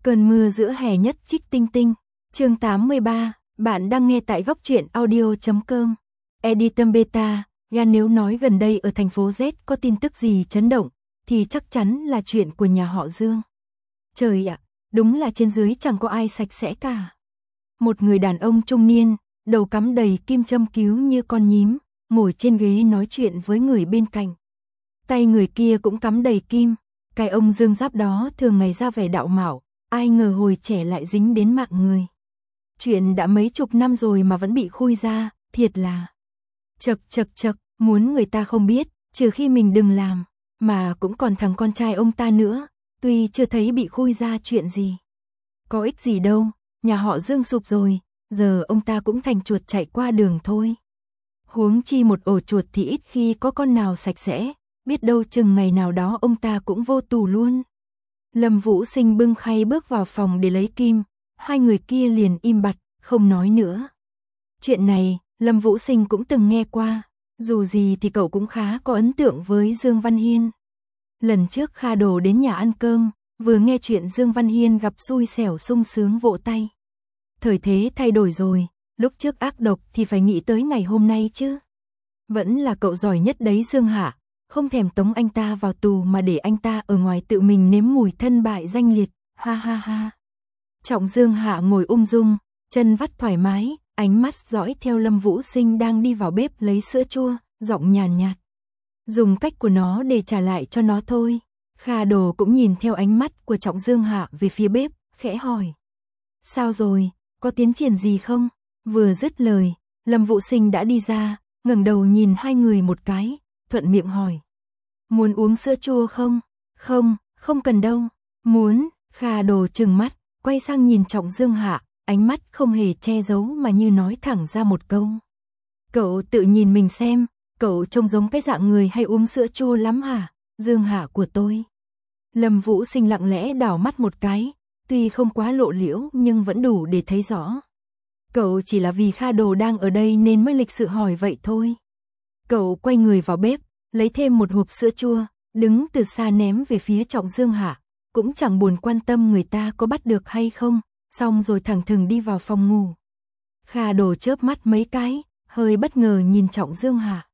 Cơn mưa giữa hè nhất trích tinh tinh. Chương 83, bạn đang nghe tại góc truyện audio.com. Editor Beta, nếu nói gần đây ở thành phố Z có tin tức gì chấn động, thì chắc chắn là chuyện của nhà họ Dương. Trời ạ, đúng là trên dưới chẳng có ai sạch sẽ cả. Một người đàn ông trung niên, đầu cắm đầy kim châm cứu như con nhím, ngồi trên ghế nói chuyện với người bên cạnh. Tay người kia cũng cắm đầy kim, cái ông Dương Giáp đó thường ngày ra vẻ đạo mạo, ai ngờ hồi trẻ lại dính đến mạng người. Chuyện đã mấy chục năm rồi mà vẫn bị khui ra, thiệt là chật, muốn người ta không biết, trừ khi mình đừng làm, mà cũng còn thằng con trai ông ta nữa, tuy chưa thấy bị khui ra chuyện gì. Có ích gì đâu, nhà họ Dương sụp rồi, giờ ông ta cũng thành chuột chạy qua đường thôi. Huống chi một ổ chuột thì ít khi có con nào sạch sẽ, biết đâu chừng ngày nào đó ông ta cũng vô tù luôn. Lâm Vũ Sinh bưng khay bước vào phòng để lấy kim, hai người kia liền im bặt, không nói nữa. Chuyện này, Lâm Vũ Sinh cũng từng nghe qua, dù gì thì cậu cũng khá có ấn tượng với Dương Văn Hiên. Lần trước Kha Đồ đến nhà ăn cơm, vừa nghe chuyện Dương Văn Hiên gặp xui xẻo sung sướng vỗ tay. Thời thế thay đổi rồi, lúc trước ác độc thì phải nghĩ tới ngày hôm nay chứ. Vẫn là cậu giỏi nhất đấy Dương Hạ, không thèm tống anh ta vào tù mà để anh ta ở ngoài tự mình nếm mùi thân bại danh liệt, ha ha ha. Trọng Dương Hạ ngồi ung dung, chân vắt thoải mái, ánh mắt dõi theo Lâm Vũ Sinh đang đi vào bếp lấy sữa chua, giọng nhàn nhạt. Dùng cách của nó để trả lại cho nó thôi. Kha Đồ cũng nhìn theo ánh mắt của Trọng Dương Hạ về phía bếp, khẽ hỏi. Sao rồi, có tiến triển gì không? Vừa dứt lời, Lâm Vũ Sinh đã đi ra, ngẩng đầu nhìn hai người một cái, thuận miệng hỏi. Muốn uống sữa chua không? Không cần đâu. Muốn, Kha Đồ trừng mắt, quay sang nhìn Trọng Dương Hạ, ánh mắt không hề che giấu mà như nói thẳng ra một câu. Cậu tự nhìn mình xem, cậu trông giống cái dạng người hay uống sữa chua lắm hả, Dương Hạ của tôi. Lâm Vũ Sinh lặng lẽ đảo mắt một cái, tuy không quá lộ liễu nhưng vẫn đủ để thấy rõ. Cậu chỉ là vì Kha Đồ đang ở đây nên mới lịch sự hỏi vậy thôi. Cậu quay người vào bếp, lấy thêm một hộp sữa chua, đứng từ xa ném về phía Trọng Dương Hạ, cũng chẳng buồn quan tâm người ta có bắt được hay không, xong rồi thẳng thừng đi vào phòng ngủ. Kha Đồ chớp mắt mấy cái, hơi bất ngờ nhìn Trọng Dương Hạ.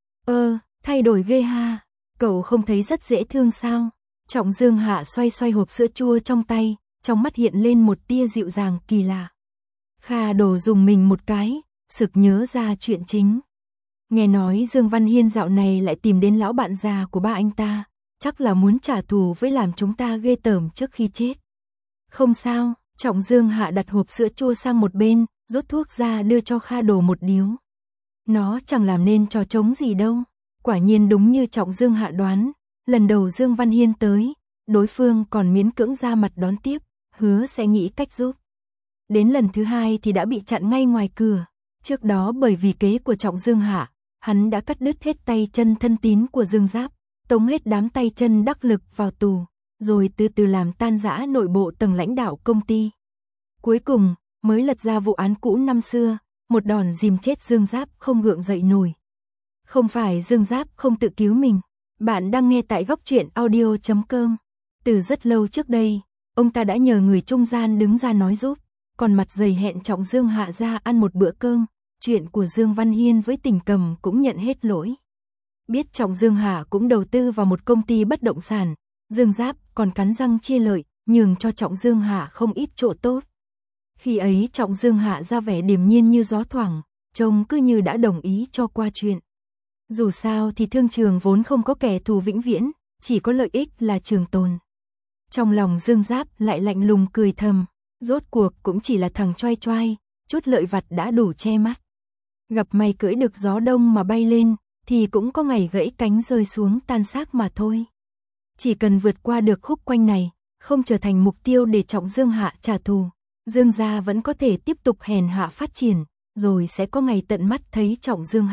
Thay đổi ghê ha, cậu không thấy rất dễ thương sao? Trọng Dương Hạ xoay hộp sữa chua trong tay, trong mắt hiện lên một tia dịu dàng kỳ lạ. Kha Đồ dùng mình một cái, sực nhớ ra chuyện chính. Nghe nói Dương Văn Hiên dạo này lại tìm đến lão bạn già của ba anh ta, chắc là muốn trả thù với làm chúng ta ghê tởm trước khi chết. Không sao, Trọng Dương Hạ đặt hộp sữa chua sang một bên, rút thuốc ra đưa cho Kha Đồ một điếu. Nó chẳng làm nên trò trống gì đâu. Quả nhiên đúng như Trọng Dương Hạ đoán, lần đầu Dương Văn Hiên tới, đối phương còn miễn cưỡng ra mặt đón tiếp, hứa sẽ nghĩ cách giúp. Đến lần thứ hai thì đã bị chặn ngay ngoài cửa. Trước đó bởi vì kế của Trọng Dương Hạ, hắn đã cắt đứt hết tay chân thân tín của Dương Giáp, tống hết đám tay chân đắc lực vào tù, rồi từ từ làm tan rã nội bộ tầng lãnh đạo công ty. Cuối cùng, mới lật ra vụ án cũ năm xưa, một đòn dìm chết Dương Giáp không gượng dậy nổi. Không phải Dương Giáp không tự cứu mình, bạn đang nghe tại góc truyện audio.com. Từ rất lâu trước đây, ông ta đã nhờ người trung gian đứng ra nói giúp, còn mặt dày hẹn Trọng Dương Hạ ra ăn một bữa cơm, chuyện của Dương Văn Hiên với Tình Cầm cũng nhận hết lỗi. Biết Trọng Dương Hạ cũng đầu tư vào một công ty bất động sản, Dương Giáp còn cắn răng chia lợi, nhường cho Trọng Dương Hạ không ít chỗ tốt. Khi ấy Trọng Dương Hạ ra vẻ điềm nhiên như gió thoảng, trông cứ như đã đồng ý cho qua chuyện. Dù sao thì thương trường vốn không có kẻ thù vĩnh viễn, chỉ có lợi ích là trường tồn. Trong lòng Dương Giáp lại lạnh lùng cười thầm, rốt cuộc cũng chỉ là thằng choai choai, chút lợi vặt đã đủ che mắt. Gặp may cưỡi được gió đông mà bay lên, thì cũng có ngày gãy cánh rơi xuống tan xác mà thôi. Chỉ cần vượt qua được khúc quanh này, không trở thành mục tiêu để Trọng Dương Hạ trả thù, Dương gia vẫn có thể tiếp tục hèn hạ phát triển, rồi sẽ có ngày tận mắt thấy Trọng Dương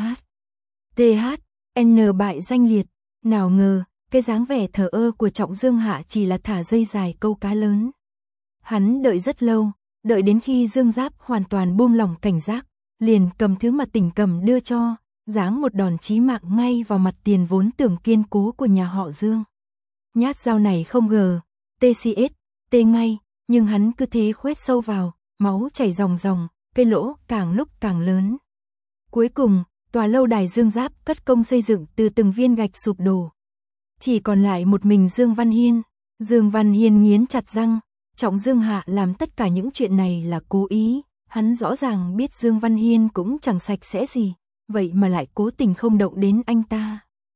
THN bại danh liệt. Nào ngờ, cái dáng vẻ thờ ơ của Trọng Dương Hạ chỉ là thả dây dài câu cá lớn. Hắn đợi rất lâu, đợi đến khi Dương Giáp hoàn toàn buông lỏng cảnh giác, liền cầm thứ mà Tình Cầm đưa cho, giáng một đòn chí mạng ngay vào mặt tiền vốn tưởng kiên cố của nhà họ Dương. Nhát dao này không ngờ, TCS, T ngay, nhưng hắn cứ thế khoét sâu vào, máu chảy ròng ròng, cái lỗ càng lúc càng lớn. Cuối cùng, tòa lâu đài Dương Giáp cất công xây dựng từ từng viên gạch sụp đổ. Chỉ còn lại một mình Dương Văn Hiên. Dương Văn Hiên nghiến chặt răng, Trọng Dương Hạ làm tất cả những chuyện này là cố ý, hắn rõ ràng biết Dương Văn Hiên cũng chẳng sạch sẽ gì, vậy mà lại cố tình không động đến anh ta.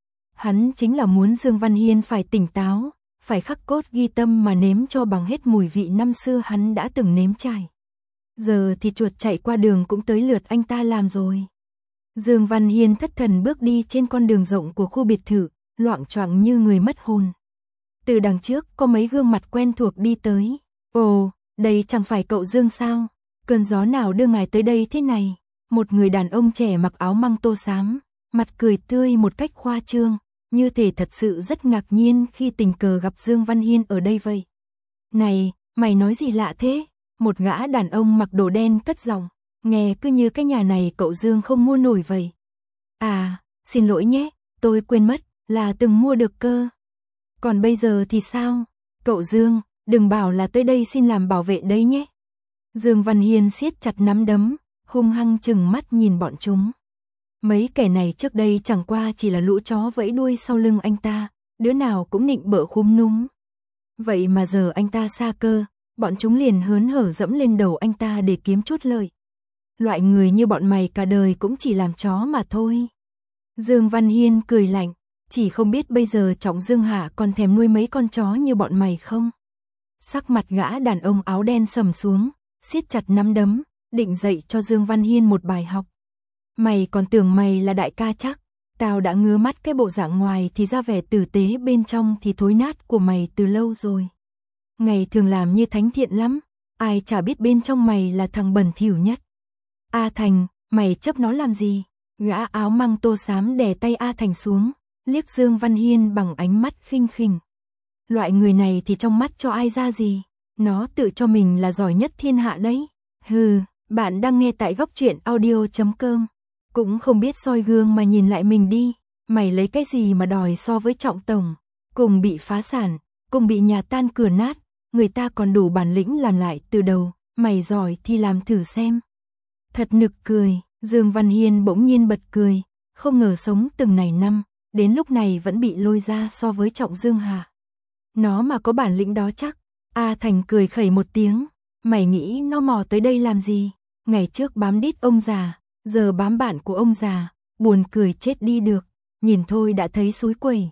Hắn chính là muốn Dương Văn Hiên phải tỉnh táo, phải khắc cốt ghi tâm mà nếm cho bằng hết mùi vị năm xưa hắn đã từng nếm trải. Giờ thì chuột chạy qua đường cũng tới lượt anh ta làm rồi. Dương Văn Hiên thất thần bước đi trên con đường rộng của khu biệt thự, loạng choạng như người mất hồn. Từ đằng trước có mấy gương mặt quen thuộc đi tới. Ồ, đây chẳng phải cậu Dương sao? Cơn gió nào đưa ngài tới đây thế này? Một người đàn ông trẻ mặc áo măng tô xám, mặt cười tươi một cách khoa trương, như thể thật sự rất ngạc nhiên khi tình cờ gặp Dương Văn Hiên ở đây vậy. Này, mày nói gì lạ thế? Một gã đàn ông mặc đồ đen cất giọng, nghe cứ như cái nhà này cậu Dương không mua nổi vậy. À, xin lỗi nhé, tôi quên mất, là từng mua được cơ. Còn bây giờ thì sao? Cậu Dương, đừng bảo là tới đây xin làm bảo vệ đấy nhé. Dương Văn Hiên siết chặt nắm đấm, hung hăng trừng mắt nhìn bọn chúng. Mấy kẻ này trước đây chẳng qua chỉ là lũ chó vẫy đuôi sau lưng anh ta, đứa nào cũng nịnh bợ khúm núm. Vậy mà giờ anh ta xa cơ, bọn chúng liền hớn hở dẫm lên đầu anh ta để kiếm chút lợi. Loại người như bọn mày cả đời cũng chỉ làm chó mà thôi. Dương Văn Hiên cười lạnh, chỉ không biết bây giờ Trọng Dương Hạ còn thèm nuôi mấy con chó như bọn mày không? Sắc mặt gã đàn ông áo đen sầm xuống, siết chặt nắm đấm, định dạy cho Dương Văn Hiên một bài học. Mày còn tưởng mày là đại ca chắc, tao đã ngứa mắt cái bộ dạng ngoài thì ra vẻ tử tế bên trong thì thối nát của mày từ lâu rồi. Ngày thường làm như thánh thiện lắm, ai chả biết bên trong mày là thằng bẩn thỉu nhất. A Thành, mày chấp nó làm gì? Gã áo măng tô xám đè tay A Thành xuống, liếc Dương Văn Hiên bằng ánh mắt khinh khỉnh. Loại người này thì trong mắt cho ai ra gì, nó tự cho mình là giỏi nhất thiên hạ đấy. Hừ, bạn đang nghe tại góc truyện audio.com. Cũng không biết soi gương mà nhìn lại mình đi, mày lấy cái gì mà đòi so với Trọng tổng, cùng bị phá sản, cùng bị nhà tan cửa nát, người ta còn đủ bản lĩnh làm lại từ đầu, mày giỏi thì làm thử xem. Thật nực cười, Dương Văn Hiên bỗng nhiên bật cười, không ngờ sống từng này năm, đến lúc này vẫn bị lôi ra so với Trọng Dương Hạ. Nó mà có bản lĩnh đó chắc. A Thành cười khẩy một tiếng, mày nghĩ nó mò tới đây làm gì? Ngày trước bám đít ông già, giờ bám bạn của ông già, buồn cười chết đi được, nhìn thôi đã thấy xúi quẩy.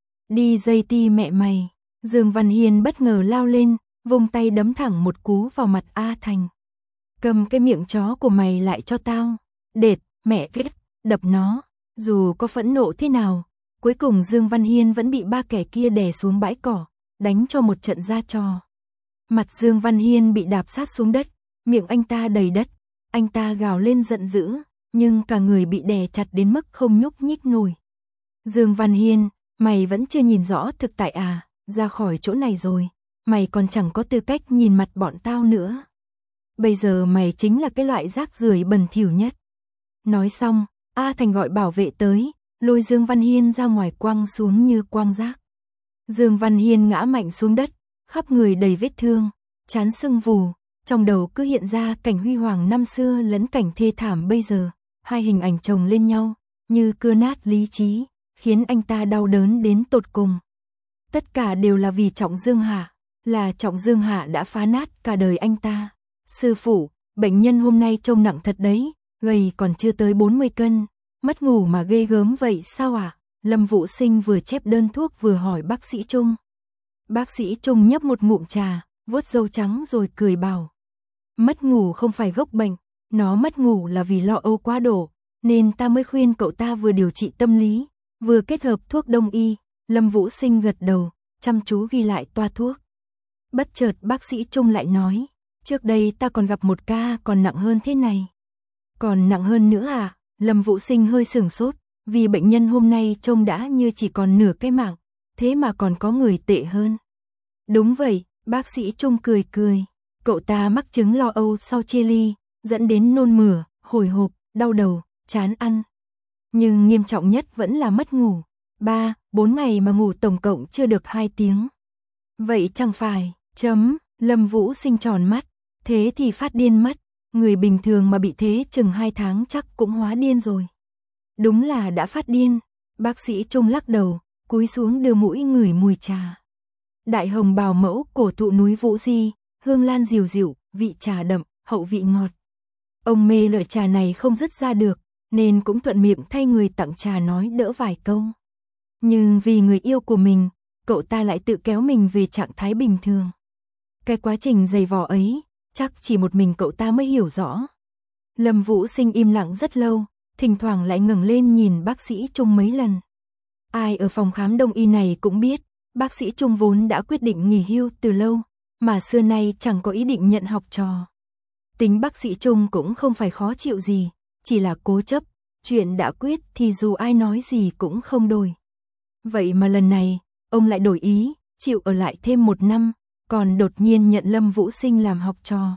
Đi dây ti mẹ mày. Dương Văn Hiên bất ngờ lao lên, vung tay đấm thẳng một cú vào mặt A Thành. Cầm cái miệng chó của mày lại cho tao. Đệt, mẹ kết, đập nó. Dù có phẫn nộ thế nào, cuối cùng Dương Văn Hiên vẫn bị ba kẻ kia đè xuống bãi cỏ, đánh cho một trận ra trò. Mặt Dương Văn Hiên bị đạp sát xuống đất, miệng anh ta đầy đất, anh ta gào lên giận dữ, nhưng cả người bị đè chặt đến mức không nhúc nhích nổi. Dương Văn Hiên, mày vẫn chưa nhìn rõ thực tại à, ra khỏi chỗ này rồi, mày còn chẳng có tư cách nhìn mặt bọn tao nữa. Bây giờ mày chính là cái loại rác rưởi bẩn thỉu nhất. Nói xong, A Thành gọi bảo vệ tới, lôi Dương Văn Hiên ra ngoài quăng xuống như quăng rác. Dương Văn Hiên ngã mạnh xuống đất, khắp người đầy vết thương, trán sưng vù, trong đầu cứ hiện ra cảnh huy hoàng năm xưa lẫn cảnh thê thảm bây giờ, hai hình ảnh chồng lên nhau, như cưa nát lý trí, khiến anh ta đau đớn đến tột cùng. Tất cả đều là vì Trọng Dương Hạ, là Trọng Dương Hạ đã phá nát cả đời anh ta. Sư phụ, bệnh nhân hôm nay trông nặng thật đấy, gầy còn chưa tới 40 cân, mất ngủ mà ghê gớm vậy sao ạ? Lâm Vũ Sinh vừa chép đơn thuốc vừa hỏi bác sĩ Trung. Bác sĩ Trung nhấp một ngụm trà, vuốt râu trắng rồi cười bảo. Mất ngủ không phải gốc bệnh, nó mất ngủ là vì lo âu quá độ, nên ta mới khuyên cậu ta vừa điều trị tâm lý, vừa kết hợp thuốc đông y. Lâm Vũ Sinh gật đầu, chăm chú ghi lại toa thuốc. Bất chợt bác sĩ Trung lại nói, trước đây ta còn gặp một ca còn nặng hơn thế này. Còn nặng hơn nữa à? Lâm Vũ Sinh hơi sửng sốt, vì bệnh nhân hôm nay trông đã như chỉ còn nửa cái mạng, thế mà còn có người tệ hơn. Đúng vậy, bác sĩ Trung cười cười, cậu ta mắc chứng lo âu sau chia ly, dẫn đến nôn mửa, hồi hộp, đau đầu, chán ăn. Nhưng nghiêm trọng nhất vẫn là mất ngủ, 3-4 ngày mà ngủ tổng cộng chưa được 2 tiếng. Vậy chẳng phải, Lâm Vũ Sinh tròn mắt, thế thì phát điên mất, người bình thường mà bị thế chừng 2 tháng chắc cũng hóa điên rồi. Đúng là đã phát điên, bác sĩ Trung lắc đầu, cúi xuống đưa mũi ngửi mùi trà. Đại hồng bào mẫu cổ thụ núi Vũ Di, hương lan dịu dịu, vị trà đậm, hậu vị ngọt. Ông mê loại trà này không dứt ra được, nên cũng thuận miệng thay người tặng trà nói đỡ vài câu. Nhưng vì người yêu của mình, cậu ta lại tự kéo mình về trạng thái bình thường. Cái quá trình dày vò ấy, chắc chỉ một mình cậu ta mới hiểu rõ. Lâm Vũ Sinh im lặng rất lâu, thỉnh thoảng lại ngẩng lên nhìn bác sĩ Trung mấy lần. Ai ở phòng khám đông y này cũng biết, bác sĩ Trung vốn đã quyết định nghỉ hưu từ lâu, mà xưa nay chẳng có ý định nhận học trò. Tính bác sĩ Trung cũng không phải khó chịu gì, chỉ là cố chấp, chuyện đã quyết thì dù ai nói gì cũng không đổi. Vậy mà lần này, ông lại đổi ý, chịu ở lại thêm 1 năm, còn đột nhiên nhận Lâm Vũ Sinh làm học trò.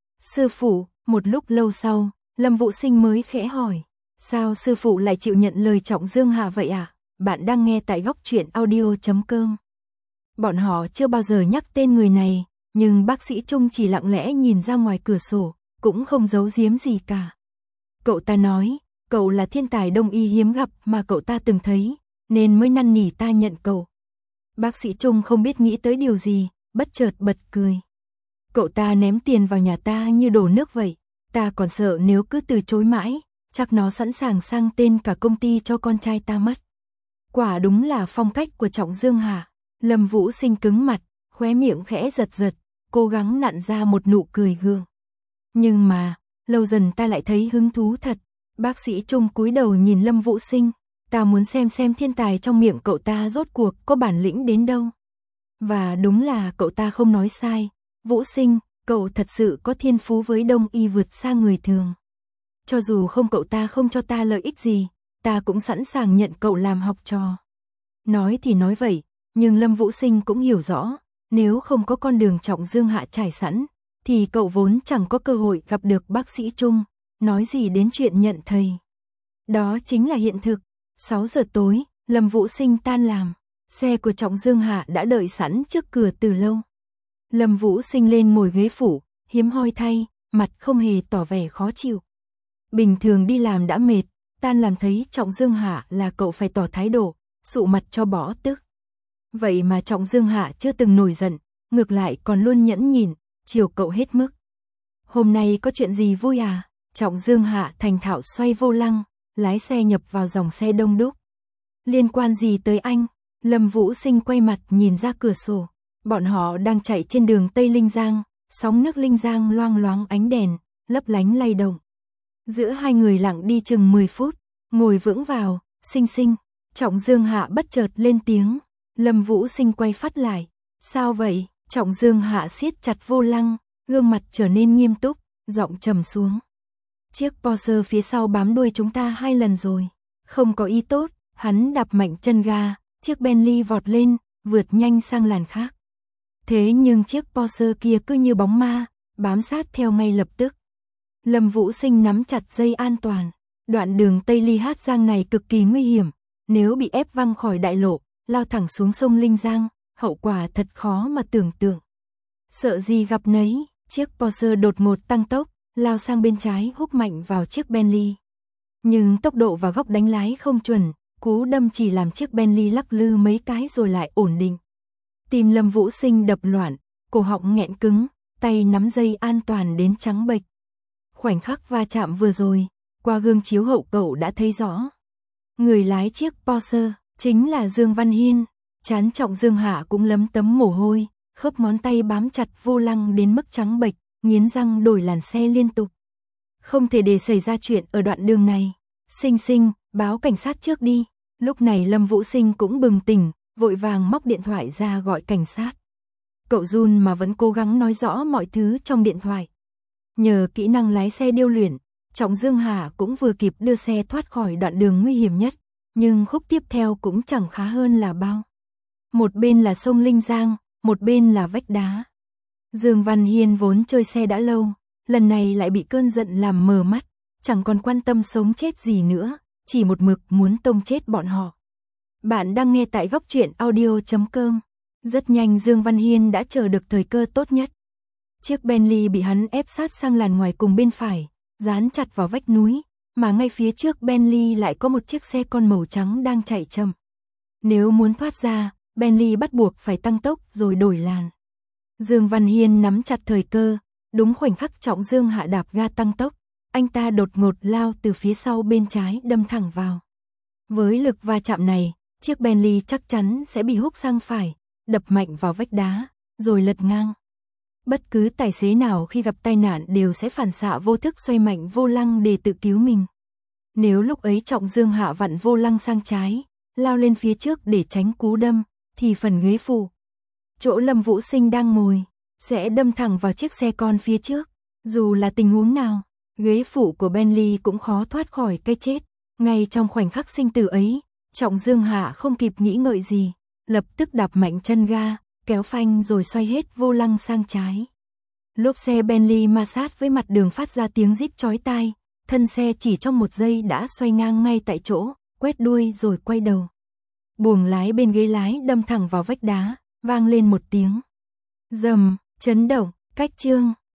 Sư phụ, một lúc lâu sau, Lâm Vũ Sinh mới khẽ hỏi, sao sư phụ lại chịu nhận lời Trọng Dương Hạ vậy à? Bạn đang nghe tại Góc Truyện Audio.com. Bọn họ chưa bao giờ nhắc tên người này, nhưng bác sĩ Trung chỉ lặng lẽ nhìn ra ngoài cửa sổ, cũng không giấu giếm gì cả. Cậu ta nói, cậu là thiên tài đông y hiếm gặp mà cậu ta từng thấy, nên mới năn nỉ ta nhận cậu. Bác sĩ Trung không biết nghĩ tới điều gì, bất chợt bật cười. Cậu ta ném tiền vào nhà ta như đổ nước vậy, ta còn sợ nếu cứ từ chối mãi, chắc nó sẵn sàng sang tên cả công ty cho con trai ta mất. Quả đúng là phong cách của Trọng Dương Hạ. Lâm Vũ Sinh cứng mặt, khóe miệng khẽ giật giật, cố gắng nặn ra một nụ cười gượng. Nhưng mà, lâu dần ta lại thấy hứng thú thật. Bác sĩ Trung cúi đầu nhìn Lâm Vũ Sinh, ta muốn xem thiên tài trong miệng cậu ta rốt cuộc có bản lĩnh đến đâu. Và đúng là cậu ta không nói sai, Vũ Sinh, cậu thật sự có thiên phú với đông y vượt xa người thường. Cho dù không cậu ta không cho ta lợi ích gì, ta cũng sẵn sàng nhận cậu làm học trò. Nói thì nói vậy, nhưng Lâm Vũ Sinh cũng hiểu rõ, nếu không có con đường Trọng Dương Hạ trải sẵn, thì cậu vốn chẳng có cơ hội gặp được bác sĩ Trung, nói gì đến chuyện nhận thầy. Đó chính là hiện thực. 6 giờ tối, Lâm Vũ Sinh tan làm, xe của Trọng Dương Hạ đã đợi sẵn trước cửa từ lâu. Lâm Vũ Sinh lên ngồi ghế phụ, hiếm hoi thay, mặt không hề tỏ vẻ khó chịu. Bình thường đi làm đã mệt, tan làm thấy Trọng Dương Hạ là cậu phải tỏ thái độ, sụ mặt cho bỏ tức. Vậy mà Trọng Dương Hạ chưa từng nổi giận, ngược lại còn luôn nhẫn nhịn, chiều cậu hết mức. Hôm nay có chuyện gì vui à? Trọng Dương Hạ thành thạo xoay vô lăng, lái xe nhập vào dòng xe đông đúc. Liên quan gì tới anh? Lâm Vũ Sinh quay mặt nhìn ra cửa sổ. Bọn họ đang chạy trên đường Tây Linh Giang, sóng nước Linh Giang loang loáng ánh đèn, lấp lánh lay động. Giữa hai người lặng đi chừng 10 phút, ngồi vững vào, Sinh Sinh. Trọng Dương Hạ bất chợt lên tiếng. Lâm Vũ Sinh quay phát lại. Sao vậy? Trọng Dương Hạ siết chặt vô lăng, gương mặt trở nên nghiêm túc, giọng trầm xuống. Chiếc Porsche phía sau bám đuôi chúng ta 2 lần rồi. Không có ý tốt, hắn đạp mạnh chân ga, chiếc Bentley vọt lên, vượt nhanh sang làn khác. Thế nhưng chiếc Porsche kia cứ như bóng ma, bám sát theo ngay lập tức. Lâm Vũ Sinh nắm chặt dây an toàn. Đoạn đường Tây Ly Hát Giang này cực kỳ nguy hiểm, nếu bị ép văng khỏi đại lộ, lao thẳng xuống sông Linh Giang, hậu quả thật khó mà tưởng tượng. Sợ gì gặp nấy, chiếc Porsche đột ngột tăng tốc, lao sang bên trái húc mạnh vào chiếc Bentley. Nhưng tốc độ và góc đánh lái không chuẩn, cú đâm chỉ làm chiếc Bentley lắc lư mấy cái rồi lại ổn định. Tim Lâm Vũ Sinh đập loạn, cổ họng nghẹn cứng, tay nắm dây an toàn đến trắng bệch. Khoảnh khắc va chạm vừa rồi, qua gương chiếu hậu cậu đã thấy rõ. Người lái chiếc Porsche chính là Dương Văn Hiên. Trán Trọng Dương Hạ cũng lấm tấm mồ hôi, khớp ngón tay bám chặt vô lăng đến mức trắng bệch, nghiến răng đổi làn xe liên tục. Không thể để xảy ra chuyện ở đoạn đường này. Sinh Sinh, báo cảnh sát trước đi. Lúc này Lâm Vũ Sinh cũng bừng tỉnh, vội vàng móc điện thoại ra gọi cảnh sát. Cậu run mà vẫn cố gắng nói rõ mọi thứ trong điện thoại. Nhờ kỹ năng lái xe điêu luyện, Trọng Dương Hạ cũng vừa kịp đưa xe thoát khỏi đoạn đường nguy hiểm nhất, nhưng khúc tiếp theo cũng chẳng khá hơn là bao. Một bên là sông Linh Giang, một bên là vách đá. Dương Văn Hiên vốn chơi xe đã lâu, lần này lại bị cơn giận làm mờ mắt, chẳng còn quan tâm sống chết gì nữa, chỉ một mực muốn tông chết bọn họ. Bạn đang nghe tại Góc Truyện Audio.com. Rất nhanh Dương Văn Hiên đã chờ được thời cơ tốt nhất, Chiếc Bentley bị hắn ép sát sang làn ngoài cùng bên phải, dán chặt vào vách núi, mà ngay phía trước Bentley lại có một chiếc xe con màu trắng đang chạy chậm. Nếu muốn thoát ra, Bentley bắt buộc phải tăng tốc rồi đổi làn. Dương Văn Hiên nắm chặt thời cơ, đúng khoảnh khắc Trọng Dương hạ đạp ga tăng tốc, anh ta đột ngột lao từ phía sau bên trái đâm thẳng vào. Với lực va chạm này, chiếc Bentley chắc chắn sẽ bị húc sang phải, đập mạnh vào vách đá, rồi lật ngang. Bất cứ tài xế nào khi gặp tai nạn đều sẽ phản xạ vô thức xoay mạnh vô lăng để tự cứu mình. Nếu lúc ấy Trọng Dương hạ vặn vô lăng sang trái, lao lên phía trước để tránh cú đâm, thì phần ghế phụ, chỗ Lâm Vũ Sinh đang ngồi, sẽ đâm thẳng vào chiếc xe con phía trước. Dù là tình huống nào, ghế phụ của Bentley cũng khó thoát khỏi cái chết. Ngay trong khoảnh khắc sinh tử ấy, Trọng Dương hạ không kịp nghĩ ngợi gì, lập tức đạp mạnh chân ga, kéo phanh rồi xoay hết vô lăng sang trái. Lốp xe Bentley ma sát với mặt đường phát ra tiếng rít chói tai, thân xe chỉ trong một giây đã xoay ngang ngay tại chỗ, quét đuôi rồi quay đầu. Buồng lái bên ghế lái đâm thẳng vào vách đá, vang lên một tiếng rầm, chấn động. Cách chương